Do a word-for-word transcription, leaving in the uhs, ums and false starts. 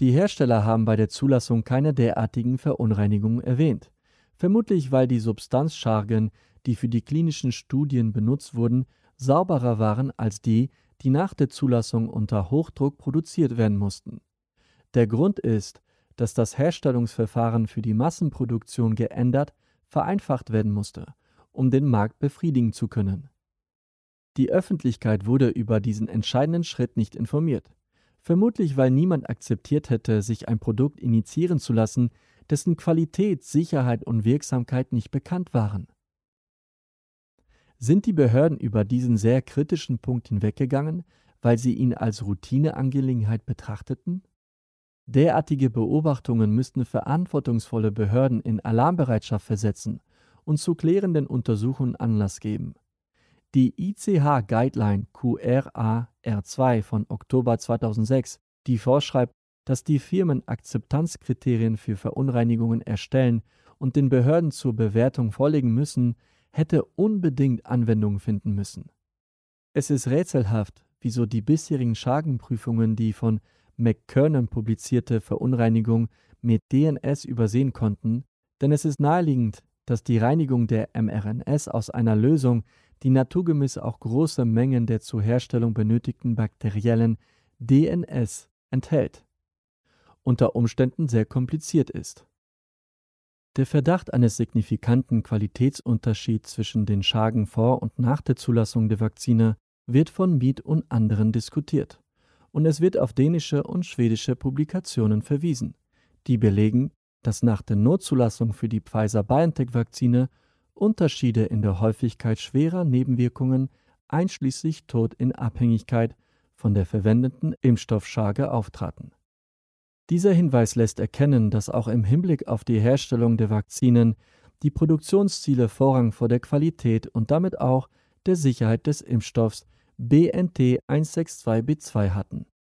Die Hersteller haben bei der Zulassung keine derartigen Verunreinigungen erwähnt, vermutlich weil die Substanzchargen, die für die klinischen Studien benutzt wurden, sauberer waren als die, die nach der Zulassung unter Hochdruck produziert werden mussten. Der Grund ist, dass das Herstellungsverfahren für die Massenproduktion geändert, vereinfacht werden musste, um den Markt befriedigen zu können. Die Öffentlichkeit wurde über diesen entscheidenden Schritt nicht informiert, vermutlich weil niemand akzeptiert hätte, sich ein Produkt injizieren zu lassen, dessen Qualität, Sicherheit und Wirksamkeit nicht bekannt waren. Sind die Behörden über diesen sehr kritischen Punkt hinweggegangen, weil sie ihn als Routineangelegenheit betrachteten? Derartige Beobachtungen müssten verantwortungsvolle Behörden in Alarmbereitschaft versetzen und zu klärenden Untersuchungen Anlass geben. Die I C H-Guideline Q R A R zwei von Oktober zweitausendsechs, die vorschreibt, dass die Firmen Akzeptanzkriterien für Verunreinigungen erstellen und den Behörden zur Bewertung vorlegen müssen, hätte unbedingt Anwendung finden müssen. Es ist rätselhaft, wieso die bisherigen Chargenprüfungen die von McKernan publizierte Verunreinigung mit D N S übersehen konnten, denn es ist naheliegend, dass die Reinigung der M R N S aus einer Lösung, die naturgemäß auch große Mengen der zur Herstellung benötigten bakteriellen D N S enthält, unter Umständen sehr kompliziert ist. Der Verdacht eines signifikanten Qualitätsunterschieds zwischen den Chargen vor und nach der Zulassung der Vakzine wird von Mead und anderen diskutiert, und es wird auf dänische und schwedische Publikationen verwiesen, die belegen, dass nach der Notzulassung für die Pfizer-BioNTech-Vakzine Unterschiede in der Häufigkeit schwerer Nebenwirkungen, einschließlich Tod in Abhängigkeit von der verwendeten Impfstoffcharge auftraten. Dieser Hinweis lässt erkennen, dass auch im Hinblick auf die Herstellung der Vakzinen die Produktionsziele Vorrang vor der Qualität und damit auch der Sicherheit des Impfstoffs B N T eins sechs zwei B zwei hatten.